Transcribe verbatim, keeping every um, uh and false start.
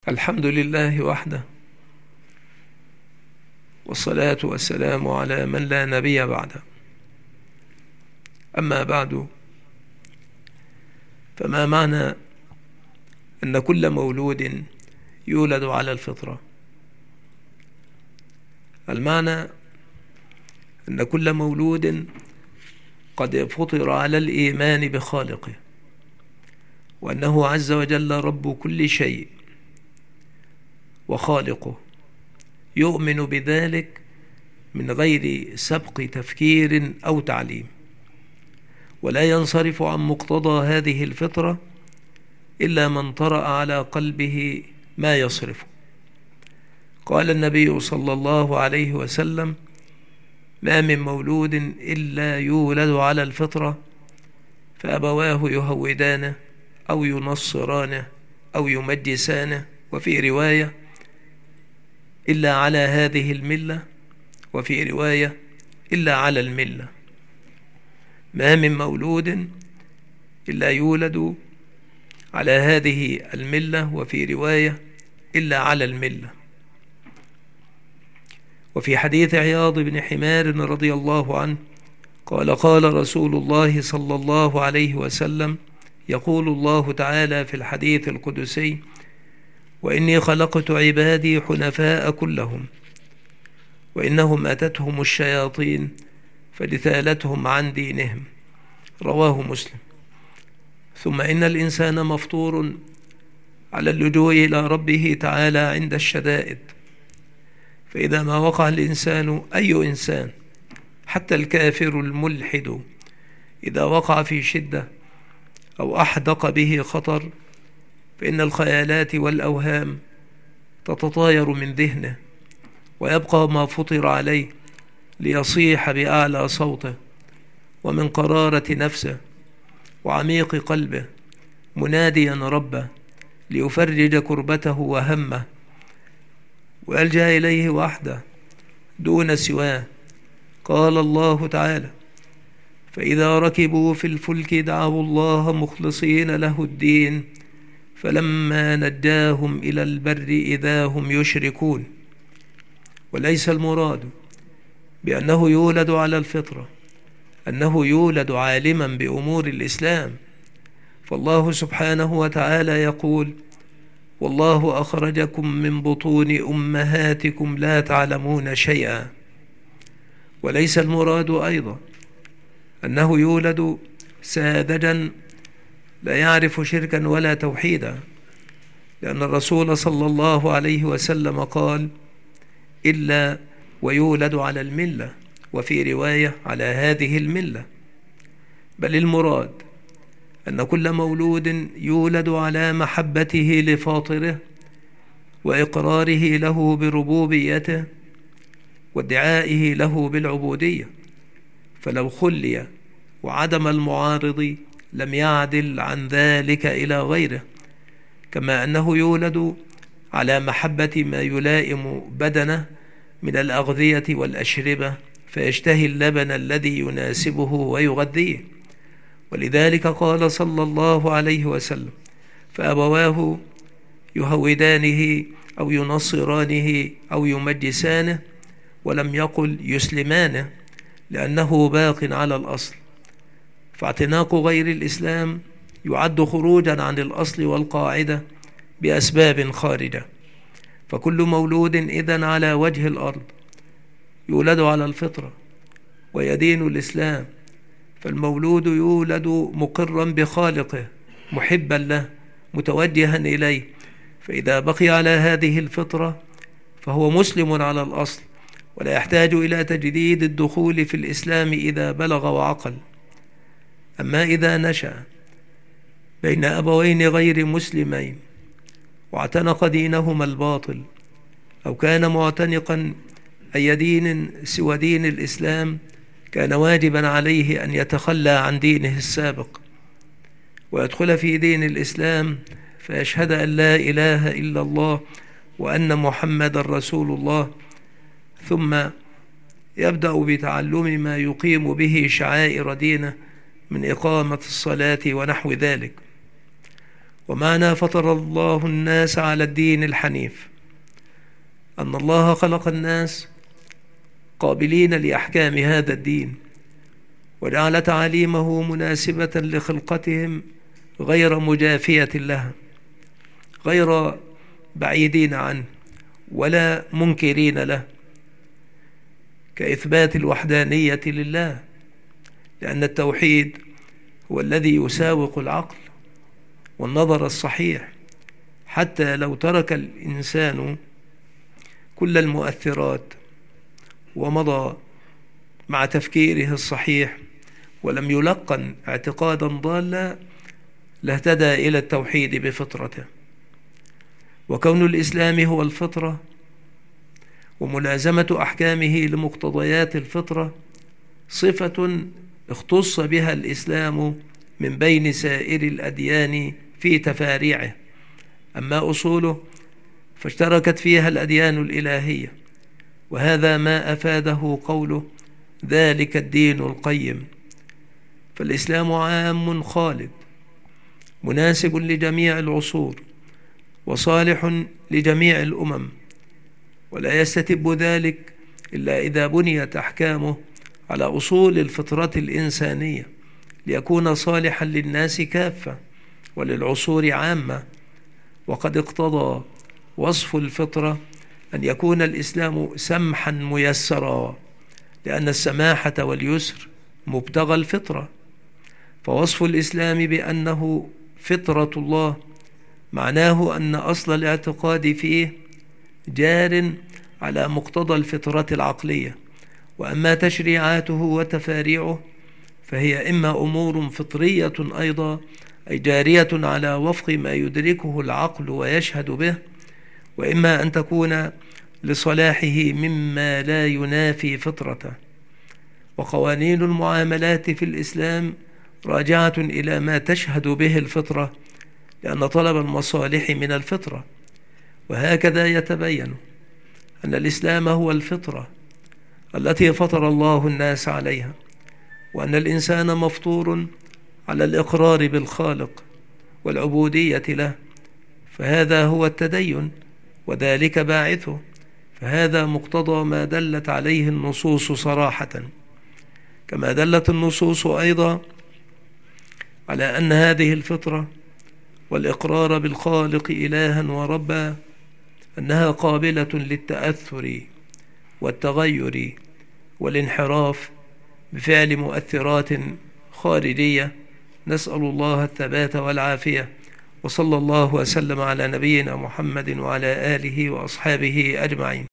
الحمد لله وحده، والصلاة والسلام على من لا نبي بعده. أما بعد، فما معنى أن كل مولود يولد على الفطرة؟ المعنى أن كل مولود قد فطر على الإيمان بخالقه، وأنه عز وجل رب كل شيء وخالقه، يؤمن بذلك من غير سبق تفكير أو تعليم، ولا ينصرف عن مقتضى هذه الفطرة إلا من طرأ على قلبه ما يصرفه. قال النبي صلى الله عليه وسلم: ما من مولود إلا يولد على الفطرة، فأبواه يهودانه أو ينصرانه أو يمجسانه، وفي رواية إلا على هذه الملة، وفي رواية إلا على الملة. ما من مولود إلا يولد على هذه الملة، وفي رواية إلا على الملة. وفي حديث عياض بن حمار رضي الله عنه قال: قال رسول الله صلى الله عليه وسلم: يقول الله تعالى في الحديث القدسي: وإني خلقت عبادي حنفاء كلهم، وإنهم أتتهم الشياطين فجتالتهم عن دينهم. رواه مسلم. ثم إن الإنسان مفطور على اللجوء إلى ربه تعالى عند الشدائد، فإذا ما وقع الإنسان، أي إنسان حتى الكافر الملحد، إذا وقع في شدة أو أحدق به خطر، فإن الخيالات والأوهام تتطاير من ذهنه، ويبقى ما فطر عليه ليصيح بأعلى صوته ومن قرارة نفسه وعميق قلبه، مناديا ربه ليفرج كربته وهمه، ويلجأ إليه وحده دون سواه. قال الله تعالى: فإذا ركبوا في الفلك دعوا الله مخلصين له الدين فلما نجاهم إلى البر إذا هم يشركون. وليس المراد بأنه يولد على الفطرة أنه يولد عالما بأمور الإسلام، فالله سبحانه وتعالى يقول: والله أخرجكم من بطون أمهاتكم لا تعلمون شيئا. وليس المراد أيضا أنه يولد ساذجا لا يعرف شركا ولا توحيدا، لأن الرسول صلى الله عليه وسلم قال: إلا ويولد على الملة، وفي رواية على هذه الملة. بل المراد أن كل مولود يولد على محبته لفاطره وإقراره له بربوبيته وادعائه له بالعبودية، فلو خلي وعدم المعارض لم يعدل عن ذلك إلى غيره. كما أنه يولد على محبة ما يلائم بدنه من الأغذية والأشربة، فيشتهي اللبن الذي يناسبه ويغذيه. ولذلك قال صلى الله عليه وسلم: فأبواه يهودانه أو ينصرانه أو يمجسانه، ولم يقل يسلمانه، لأنه باق على الأصل. فاعتناق غير الإسلام يعد خروجا عن الأصل والقاعدة بأسباب خارجة. فكل مولود إذن على وجه الأرض يولد على الفطرة ويدين الإسلام، فالمولود يولد مقرا بخالقه، محبا له، متوجها إليه، فإذا بقي على هذه الفطرة فهو مسلم على الأصل، ولا يحتاج إلى تجديد الدخول في الإسلام إذا بلغ وعقل. أما إذا نشأ بين أبوين غير مسلمين واعتنق دينهما الباطل، أو كان معتنقا أي دين سوى دين الإسلام، كان واجبا عليه أن يتخلى عن دينه السابق ويدخل في دين الإسلام، فيشهد أن لا إله إلا الله وأن محمد رسول الله، ثم يبدأ بتعلم ما يقيم به شعائر دينه من إقامة الصلاة ونحو ذلك. ومعنى فطر الله الناس على الدين الحنيف أن الله خلق الناس قابلين لأحكام هذا الدين، وجعل تعاليمه مناسبة لخلقتهم غير مجافية لها، غير بعيدين عنه ولا منكرين له، كإثبات الوحدانية لله، لأن التوحيد هو الذي يساوق العقل والنظر الصحيح، حتى لو ترك الإنسان كل المؤثرات ومضى مع تفكيره الصحيح ولم يلقن اعتقادا ضالا لاهتدى إلى التوحيد بفطرته. وكون الإسلام هو الفطرة وملازمة أحكامه لمقتضيات الفطرة صفة اختص بها الإسلام من بين سائر الأديان في تفاريعه، أما أصوله فاشتركت فيها الأديان الإلهية، وهذا ما أفاده قوله ذلك الدين القيم. فالإسلام عام خالد مناسب لجميع العصور وصالح لجميع الأمم، ولا يستتب ذلك إلا إذا بنيت أحكامه على أصول الفطرة الإنسانية ليكون صالحا للناس كافة وللعصور عامة. وقد اقتضى وصف الفطرة أن يكون الإسلام سمحا ميسرا، لأن السماحة واليسر مبتغى الفطرة. فوصف الإسلام بأنه فطرة الله معناه أن أصل الاعتقاد فيه جار على مقتضى الفطرة العقلية، وأما تشريعاته وتفاريعه فهي إما أمور فطرية أيضا، أي جارية على وفق ما يدركه العقل ويشهد به، وإما أن تكون لصلاحه مما لا ينافي فطرته. وقوانين المعاملات في الإسلام راجعة إلى ما تشهد به الفطرة، لأن طلب المصالح من الفطرة. وهكذا يتبين أن الإسلام هو الفطرة التي فطر الله الناس عليها، وأن الإنسان مفطور على الإقرار بالخالق والعبودية له، فهذا هو التدين وذلك باعثه. فهذا مقتضى ما دلت عليه النصوص صراحة، كما دلت النصوص أيضا على أن هذه الفطرة والإقرار بالخالق إلها وربا أنها قابلة للتأثر والتغير والانحراف بفعل مؤثرات خارجية. نسأل الله الثبات والعافية، وصلى الله وسلم على نبينا محمد وعلى آله وأصحابه أجمعين.